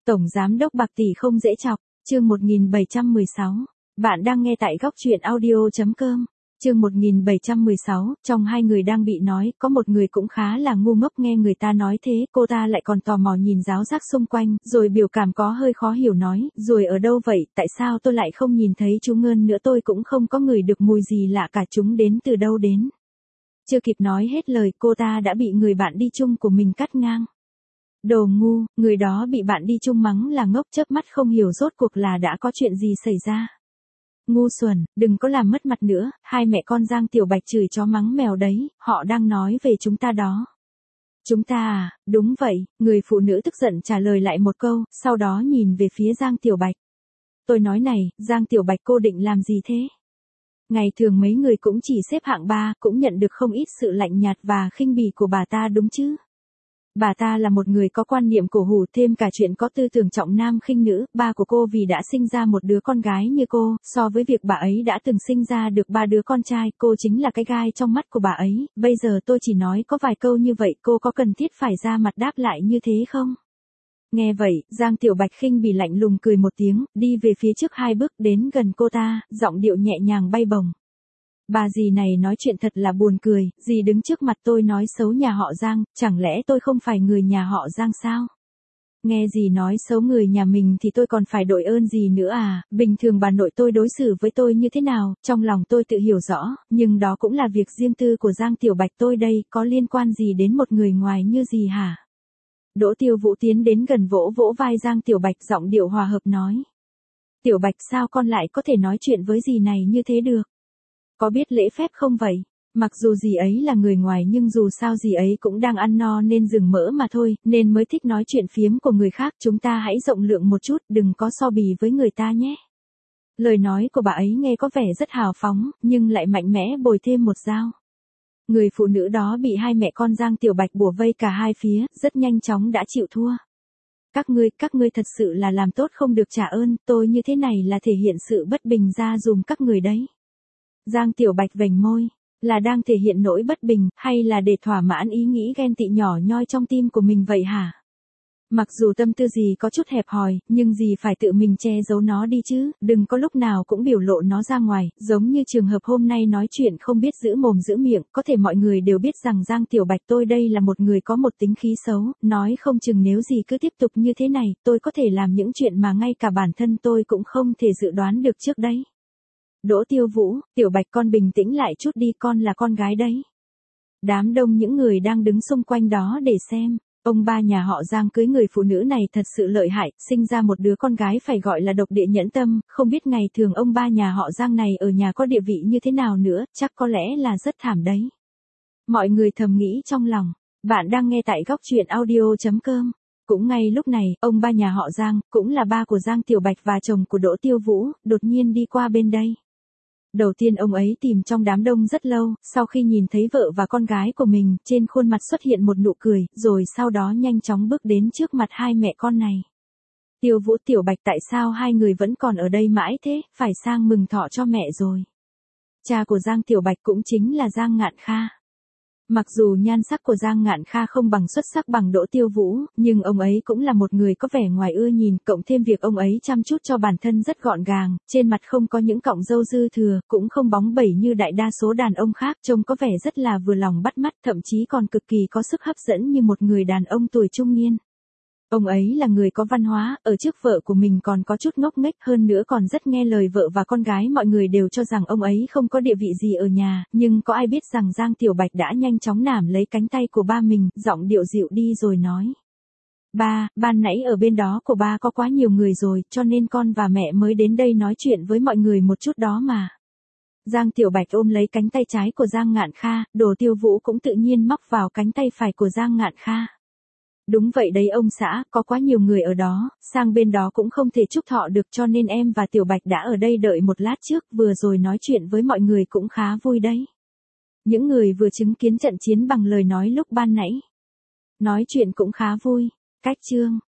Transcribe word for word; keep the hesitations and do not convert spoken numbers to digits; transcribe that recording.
Tổng giám đốc bạc tỷ không dễ chọc, chương một nghìn bảy trăm mười sáu. Bạn đang nghe tại góc truyện audio chấm com. Chương một nghìn bảy trăm mười sáu, trong hai người đang bị nói, có một người cũng khá là ngu ngốc nghe người ta nói thế, cô ta lại còn tò mò nhìn giáo giác xung quanh, rồi biểu cảm có hơi khó hiểu nói, rồi ở đâu vậy, tại sao tôi lại không nhìn thấy chú Ngân nữa, tôi cũng không có ngửi được mùi gì lạ cả, chúng đến từ đâu đến. Chưa kịp nói hết lời, cô ta đã bị người bạn đi chung của mình cắt ngang. Đồ ngu, người đó bị bạn đi chung mắng là ngốc, chớp mắt không hiểu rốt cuộc là đã có chuyện gì xảy ra. Ngu xuẩn, đừng có làm mất mặt nữa, hai mẹ con Giang Tiểu Bạch chửi chó mắng mèo đấy, họ đang nói về chúng ta đó. Chúng ta à, đúng vậy, người phụ nữ tức giận trả lời lại một câu, sau đó nhìn về phía Giang Tiểu Bạch. Tôi nói này, Giang Tiểu Bạch cô định làm gì thế? Ngày thường mấy người cũng chỉ xếp hạng ba, cũng nhận được không ít sự lạnh nhạt và khinh bỉ của bà ta đúng chứ? Bà ta là một người có quan niệm cổ hủ, thêm cả chuyện có tư tưởng trọng nam khinh nữ, ba của cô vì đã sinh ra một đứa con gái như cô, so với việc bà ấy đã từng sinh ra được ba đứa con trai, cô chính là cái gai trong mắt của bà ấy, bây giờ tôi chỉ nói có vài câu như vậy, cô có cần thiết phải ra mặt đáp lại như thế không? Nghe vậy, Giang Tiểu Bạch khinh bỉ lạnh lùng cười một tiếng, đi về phía trước hai bước đến gần cô ta, giọng điệu nhẹ nhàng bay bổng. Bà dì này nói chuyện thật là buồn cười, dì đứng trước mặt tôi nói xấu nhà họ Giang, chẳng lẽ tôi không phải người nhà họ Giang sao? Nghe dì nói xấu người nhà mình thì tôi còn phải đội ơn gì nữa à, bình thường bà nội tôi đối xử với tôi như thế nào, trong lòng tôi tự hiểu rõ, nhưng đó cũng là việc riêng tư của Giang Tiểu Bạch tôi đây, có liên quan gì đến một người ngoài như dì hả? Đỗ Tiêu Vũ tiến đến gần vỗ vỗ vai Giang Tiểu Bạch, giọng điệu hòa hợp nói. Tiểu Bạch, sao con lại có thể nói chuyện với dì này như thế được? Có biết lễ phép không vậy? Mặc dù dì ấy là người ngoài nhưng dù sao dì ấy cũng đang ăn no nên dừng mỡ mà thôi, nên mới thích nói chuyện phiếm của người khác, chúng ta hãy rộng lượng một chút, đừng có so bì với người ta nhé. Lời nói của bà ấy nghe có vẻ rất hào phóng, nhưng lại mạnh mẽ bồi thêm một dao. Người phụ nữ đó bị hai mẹ con Giang Tiểu Bạch bủa vây cả hai phía, rất nhanh chóng đã chịu thua. Các ngươi, các ngươi thật sự là làm tốt không được trả ơn, tôi như thế này là thể hiện sự bất bình ra dùm các người đấy. Giang Tiểu Bạch vểnh môi, là đang thể hiện nỗi bất bình, hay là để thỏa mãn ý nghĩ ghen tị nhỏ nhoi trong tim của mình vậy hả? Mặc dù tâm tư gì có chút hẹp hòi, nhưng gì phải tự mình che giấu nó đi chứ, đừng có lúc nào cũng biểu lộ nó ra ngoài, giống như trường hợp hôm nay nói chuyện không biết giữ mồm giữ miệng, có thể mọi người đều biết rằng Giang Tiểu Bạch tôi đây là một người có một tính khí xấu, nói không chừng nếu gì cứ tiếp tục như thế này, tôi có thể làm những chuyện mà ngay cả bản thân tôi cũng không thể dự đoán được trước đấy. Đỗ Tiêu Vũ, Tiểu Bạch con bình tĩnh lại chút đi, con là con gái đấy. Đám đông những người đang đứng xung quanh đó để xem, ông ba nhà họ Giang cưới người phụ nữ này thật sự lợi hại, sinh ra một đứa con gái phải gọi là độc địa nhẫn tâm, không biết ngày thường ông ba nhà họ Giang này ở nhà có địa vị như thế nào nữa, chắc có lẽ là rất thảm đấy. Mọi người thầm nghĩ trong lòng, bạn đang nghe tại góc truyện audio chấm com. Cũng ngay lúc này, ông ba nhà họ Giang, cũng là ba của Giang Tiểu Bạch và chồng của Đỗ Tiêu Vũ, đột nhiên đi qua bên đây. Đầu tiên ông ấy tìm trong đám đông rất lâu, sau khi nhìn thấy vợ và con gái của mình, trên khuôn mặt xuất hiện một nụ cười, rồi sau đó nhanh chóng bước đến trước mặt hai mẹ con này. Tiêu Vũ, Tiểu Bạch, tại sao hai người vẫn còn ở đây mãi thế, phải sang mừng thọ cho mẹ rồi. Cha của Giang Tiểu Bạch cũng chính là Giang Ngạn Kha. Mặc dù nhan sắc của Giang Ngạn Kha không bằng xuất sắc bằng Đỗ Tiêu Vũ, nhưng ông ấy cũng là một người có vẻ ngoài ưa nhìn, cộng thêm việc ông ấy chăm chút cho bản thân rất gọn gàng, trên mặt không có những cọng râu dư thừa, cũng không bóng bẩy như đại đa số đàn ông khác, trông có vẻ rất là vừa lòng bắt mắt, thậm chí còn cực kỳ có sức hấp dẫn như một người đàn ông tuổi trung niên. Ông ấy là người có văn hóa, ở trước vợ của mình còn có chút ngốc nghếch, hơn nữa còn rất nghe lời vợ và con gái, mọi người đều cho rằng ông ấy không có địa vị gì ở nhà, nhưng có ai biết rằng Giang Tiểu Bạch đã nhanh chóng nắm lấy cánh tay của ba mình, giọng điệu dịu đi rồi nói. Ba, ban nãy ở bên đó của ba có quá nhiều người rồi, cho nên con và mẹ mới đến đây nói chuyện với mọi người một chút đó mà. Giang Tiểu Bạch ôm lấy cánh tay trái của Giang Ngạn Kha, Đỗ Tiêu Vũ cũng tự nhiên móc vào cánh tay phải của Giang Ngạn Kha. Đúng vậy đấy ông xã, có quá nhiều người ở đó, sang bên đó cũng không thể chúc thọ được, cho nên em và Tiểu Bạch đã ở đây đợi một lát trước, vừa rồi nói chuyện với mọi người cũng khá vui đấy. Những người vừa chứng kiến trận chiến bằng lời nói lúc ban nãy. Nói chuyện cũng khá vui. Cách chương.